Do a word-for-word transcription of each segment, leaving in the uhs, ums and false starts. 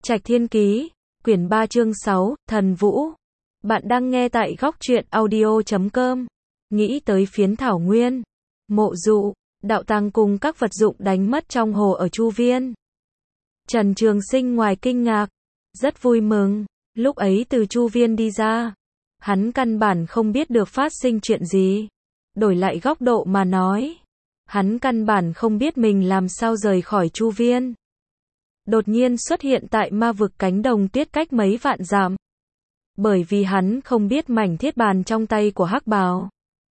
Trạch Thiên Ký, quyển ba chương sáu, Thần Vũ. Bạn đang nghe tại góc truyện audio chấm com. Nghĩ tới phiến thảo nguyên, mộ dụ, đạo tàng cùng các vật dụng đánh mất trong hồ ở Chu Viên. Trần Trường Sinh ngoài kinh ngạc, rất vui mừng, lúc ấy từ Chu Viên đi ra, hắn căn bản không biết được phát sinh chuyện gì. Đổi lại góc độ mà nói, hắn căn bản không biết mình làm sao rời khỏi Chu Viên. Đột nhiên xuất hiện tại ma vực cánh đồng tuyết cách mấy vạn dặm. Bởi vì hắn không biết mảnh thiết bàn trong tay của Hắc Bào.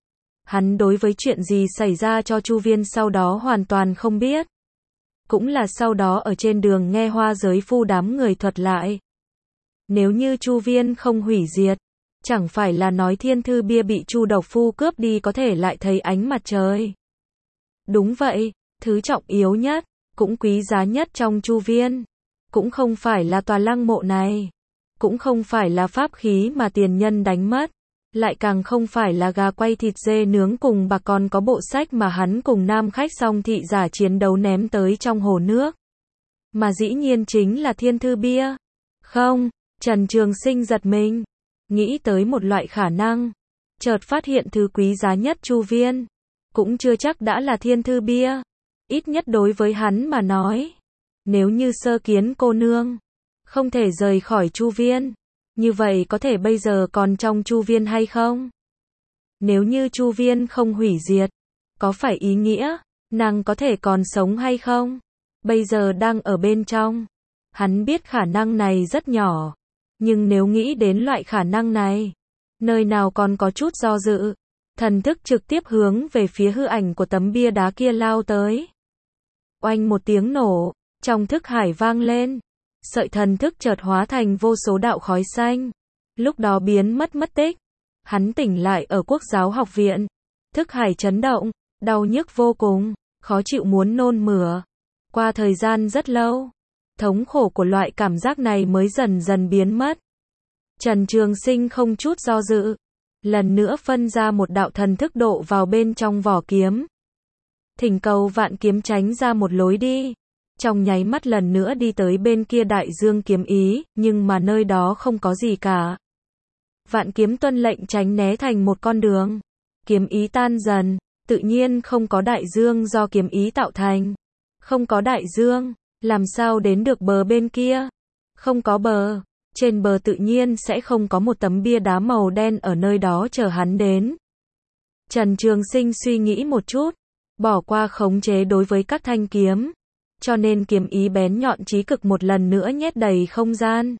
Hắn đối với chuyện gì xảy ra cho Chu Viên sau đó hoàn toàn không biết. Cũng là sau đó ở trên đường nghe Hoa Giới Phu đám người thuật lại. Nếu như Chu Viên không hủy diệt, chẳng phải là nói thiên thư bia bị Chu Độc Phu cướp đi có thể lại thấy ánh mặt trời. Đúng vậy, thứ trọng yếu nhất, cũng quý giá nhất trong Chu Viên, cũng không phải là tòa lăng mộ này, cũng không phải là pháp khí mà tiền nhân đánh mất, lại càng không phải là gà quay thịt dê nướng cùng bà, còn có bộ sách mà hắn cùng nam khách song thị giả chiến đấu ném tới trong hồ nước. Mà dĩ nhiên chính là thiên thư bia. Không, Trần Trường Sinh giật mình, nghĩ tới một loại khả năng, chợt phát hiện thứ quý giá nhất Chu Viên, cũng chưa chắc đã là thiên thư bia. Ít nhất đối với hắn mà nói, nếu như Sơ Kiến cô nương không thể rời khỏi Chu Viên, như vậy có thể bây giờ còn trong Chu Viên hay không? Nếu như Chu Viên không hủy diệt, có phải ý nghĩa nàng có thể còn sống hay không? Bây giờ đang ở bên trong. Hắn biết khả năng này rất nhỏ, nhưng nếu nghĩ đến loại khả năng này, nơi nào còn có chút do dự, thần thức trực tiếp hướng về phía hư ảnh của tấm bia đá kia lao tới. Oanh một tiếng nổ, trong thức hải vang lên, sợi thần thức chợt hóa thành vô số đạo khói xanh, lúc đó biến mất mất tích. Hắn tỉnh lại ở Quốc giáo học viện, thức hải chấn động, đau nhức vô cùng, khó chịu muốn nôn mửa. Qua thời gian rất lâu, thống khổ của loại cảm giác này mới dần dần biến mất. Trần Trường Sinh không chút do dự, lần nữa phân ra một đạo thần thức độ vào bên trong vỏ kiếm. Thỉnh cầu Vạn Kiếm tránh ra một lối đi. Trong nháy mắt lần nữa đi tới bên kia đại dương kiếm ý, nhưng mà nơi đó không có gì cả. Vạn Kiếm tuân lệnh tránh né thành một con đường. Kiếm ý tan dần, tự nhiên không có đại dương do kiếm ý tạo thành. Không có đại dương, làm sao đến được bờ bên kia? Không có bờ, trên bờ tự nhiên sẽ không có một tấm bia đá màu đen ở nơi đó chờ hắn đến. Trần Trường Sinh suy nghĩ một chút, bỏ qua khống chế đối với các thanh kiếm, cho nên kiếm ý bén nhọn chí cực một lần nữa nhét đầy không gian.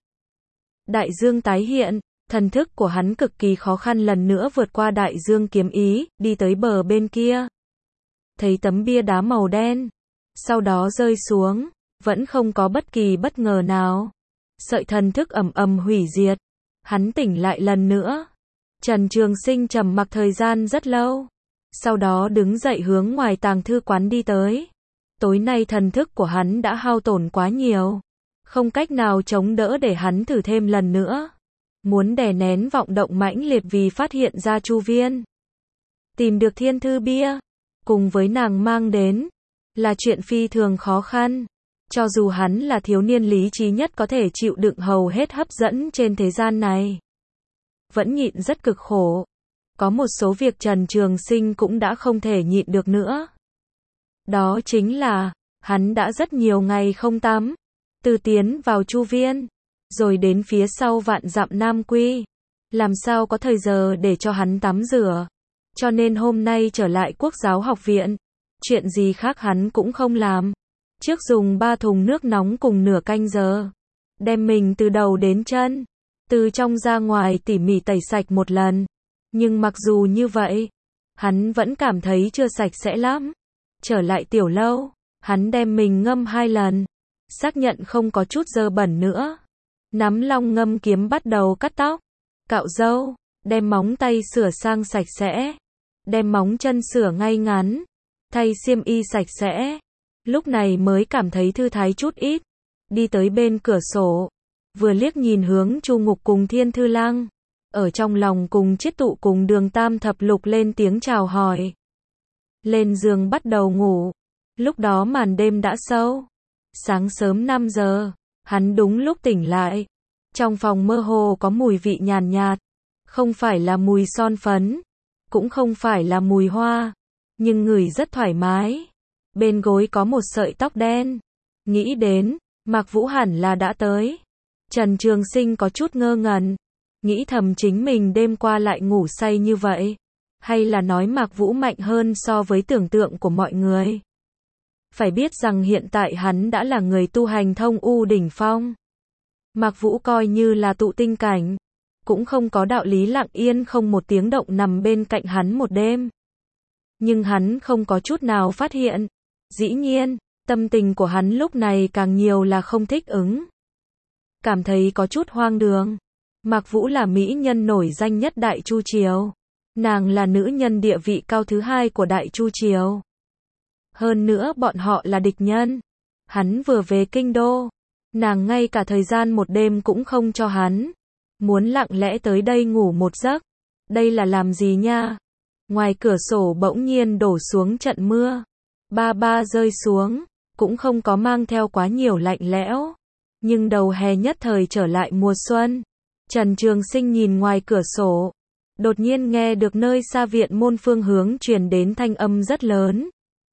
Đại dương tái hiện, thần thức của hắn cực kỳ khó khăn lần nữa vượt qua đại dương kiếm ý, đi tới bờ bên kia. Thấy tấm bia đá màu đen, sau đó rơi xuống, vẫn không có bất kỳ bất ngờ nào. Sợi thần thức ầm ầm hủy diệt, hắn tỉnh lại lần nữa. Trần Trường Sinh trầm mặc thời gian rất lâu, sau đó đứng dậy hướng ngoài tàng thư quán đi tới. Tối nay thần thức của hắn đã hao tổn quá nhiều, không cách nào chống đỡ để hắn thử thêm lần nữa. Muốn đè nén vọng động mãnh liệt vì phát hiện ra Chu Viên, tìm được thiên thư bia, cùng với nàng mang đến, là chuyện phi thường khó khăn. Cho dù hắn là thiếu niên lý trí nhất có thể chịu đựng hầu hết hấp dẫn trên thế gian này, vẫn nhịn rất cực khổ. Có một số việc Trần Trường Sinh cũng đã không thể nhịn được nữa. Đó chính là, hắn đã rất nhiều ngày không tắm, từ tiến vào Chu Viên, rồi đến phía sau vạn dặm Nam Quy, làm sao có thời giờ để cho hắn tắm rửa. Cho nên hôm nay trở lại Quốc giáo học viện, chuyện gì khác hắn cũng không làm. Trước dùng ba thùng nước nóng cùng nửa canh giờ, đem mình từ đầu đến chân, từ trong ra ngoài tỉ mỉ tẩy sạch một lần. Nhưng mặc dù như vậy, hắn vẫn cảm thấy chưa sạch sẽ lắm. Trở lại tiểu lâu, hắn đem mình ngâm hai lần, xác nhận không có chút dơ bẩn nữa. Nắm long ngâm kiếm bắt đầu cắt tóc, cạo râu, đem móng tay sửa sang sạch sẽ, đem móng chân sửa ngay ngắn, thay xiêm y sạch sẽ. Lúc này mới cảm thấy thư thái chút ít, đi tới bên cửa sổ, vừa liếc nhìn hướng Chu Ngục cùng Thiên Thư Lăng, ở trong lòng cùng Chiết Tụ cùng Đường Tam Thập Lục lên tiếng chào hỏi. Lên giường bắt đầu ngủ, lúc đó màn đêm đã sâu, sáng sớm năm giờ, Hắn đúng lúc tỉnh lại. Trong phòng mơ hồ có mùi vị nhàn nhạt. Không phải là mùi son phấn. Cũng không phải là mùi hoa. Nhưng ngửi rất thoải mái. Bên gối có một sợi tóc đen. Nghĩ đến, Mạc Vũ hẳn là đã tới. Trần Trường Sinh có chút ngơ ngẩn. Nghĩ thầm chính mình đêm qua lại ngủ say như vậy. Hay là nói Mạc Vũ mạnh hơn so với tưởng tượng của mọi người. Phải biết rằng hiện tại hắn đã là người tu hành thông u đỉnh phong. Mạc Vũ coi như là tụ tinh cảnh. Cũng không có đạo lý lặng yên không một tiếng động nằm bên cạnh hắn một đêm. Nhưng hắn không có chút nào phát hiện. Dĩ nhiên, tâm tình của hắn lúc này càng nhiều là không thích ứng. Cảm thấy có chút hoang đường. Mạc Vũ là mỹ nhân nổi danh nhất Đại Chu Triều. Nàng là nữ nhân địa vị cao thứ hai của Đại Chu Triều. Hơn nữa bọn họ là địch nhân. Hắn vừa về kinh đô. Nàng ngay cả thời gian một đêm cũng không cho hắn. Muốn lặng lẽ tới đây ngủ một giấc. Đây là làm gì nha? Ngoài cửa sổ bỗng nhiên đổ xuống trận mưa. Ba ba rơi xuống. Cũng không có mang theo quá nhiều lạnh lẽo. Nhưng đầu hè nhất thời trở lại mùa xuân. Trần Trường Sinh nhìn ngoài cửa sổ. Đột nhiên nghe được nơi xa viện môn phương hướng truyền đến thanh âm rất lớn.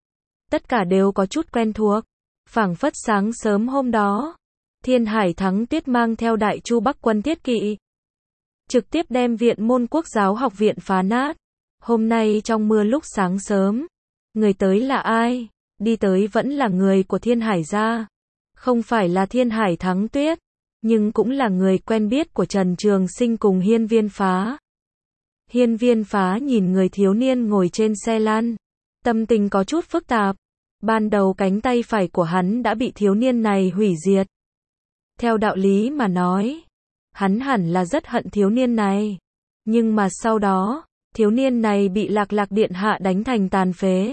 Tất cả đều có chút quen thuộc. Phảng phất sáng sớm hôm đó. Thiên Hải Thắng Tuyết mang theo Đại Chu Bắc quân thiết kỵ. Trực tiếp đem viện môn Quốc giáo học viện phá nát. Hôm nay trong mưa lúc sáng sớm. Người tới là ai? Đi tới vẫn là người của Thiên Hải gia. Không phải là Thiên Hải Thắng Tuyết. Nhưng cũng là người quen biết của Trần Trường Sinh cùng Hiên Viên Phá. Hiên Viên Phá nhìn người thiếu niên ngồi trên xe lăn. Tâm tình có chút phức tạp. Ban đầu cánh tay phải của hắn đã bị thiếu niên này hủy diệt. Theo đạo lý mà nói, hắn hẳn là rất hận thiếu niên này. Nhưng mà sau đó, thiếu niên này bị Lạc Lạc điện hạ đánh thành tàn phế.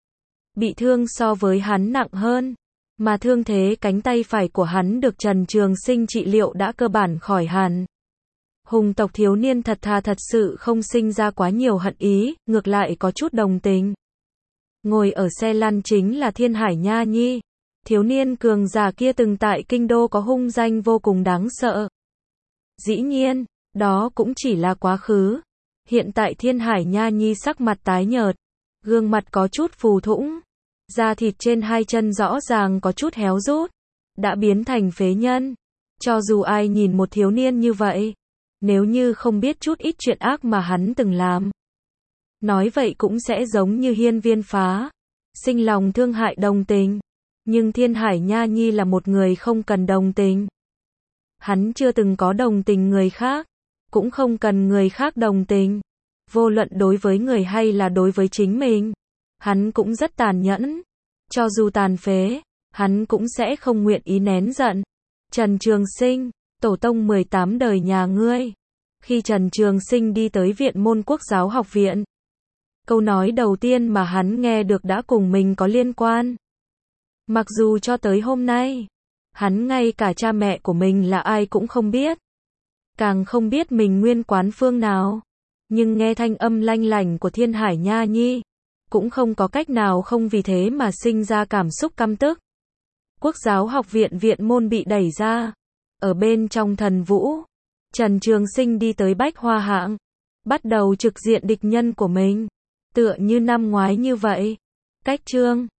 Bị thương so với hắn nặng hơn. Mà thương thế cánh tay phải của hắn được Trần Trường Sinh trị liệu đã cơ bản khỏi hẳn. Hùng tộc thiếu niên thật thà thật sự không sinh ra quá nhiều hận ý, ngược lại có chút đồng tình. Ngồi ở xe lăn chính là Thiên Hải Nha Nhi. Thiếu niên cường giả kia từng tại kinh đô có hung danh vô cùng đáng sợ. Dĩ nhiên, đó cũng chỉ là quá khứ. Hiện tại Thiên Hải Nha Nhi sắc mặt tái nhợt, gương mặt có chút phù thủng, da thịt trên hai chân rõ ràng có chút héo rút, đã biến thành phế nhân. Cho dù ai nhìn một thiếu niên như vậy, nếu như không biết chút ít chuyện ác mà hắn từng làm, nói vậy cũng sẽ giống như Hiên Viên Phá, sinh lòng thương hại đồng tình. Nhưng Thiên Hải Nha Nhi là một người không cần đồng tình. Hắn chưa từng có đồng tình người khác, cũng không cần người khác đồng tình. Vô luận đối với người hay là đối với chính mình, hắn cũng rất tàn nhẫn. Cho dù tàn phế, hắn cũng sẽ không nguyện ý nén giận. Trần Trường Sinh, tổ tông mười tám đời nhà ngươi. Khi Trần Trường Sinh đi tới viện môn Quốc giáo học viện, câu nói đầu tiên mà hắn nghe được đã cùng mình có liên quan. Mặc dù cho tới hôm nay, hắn ngay cả cha mẹ của mình là ai cũng không biết. Càng không biết mình nguyên quán phương nào. Nhưng nghe thanh âm lanh lảnh của Thiên Hải Nha Nhi, cũng không có cách nào không vì thế mà sinh ra cảm xúc căm tức. Quốc giáo học viện viện môn bị đẩy ra. Ở bên trong Thần Vũ, Trần Trường Sinh đi tới Bách Hoa Hạng, bắt đầu trực diện địch nhân của mình. Tựa như năm ngoái như vậy. Cách chương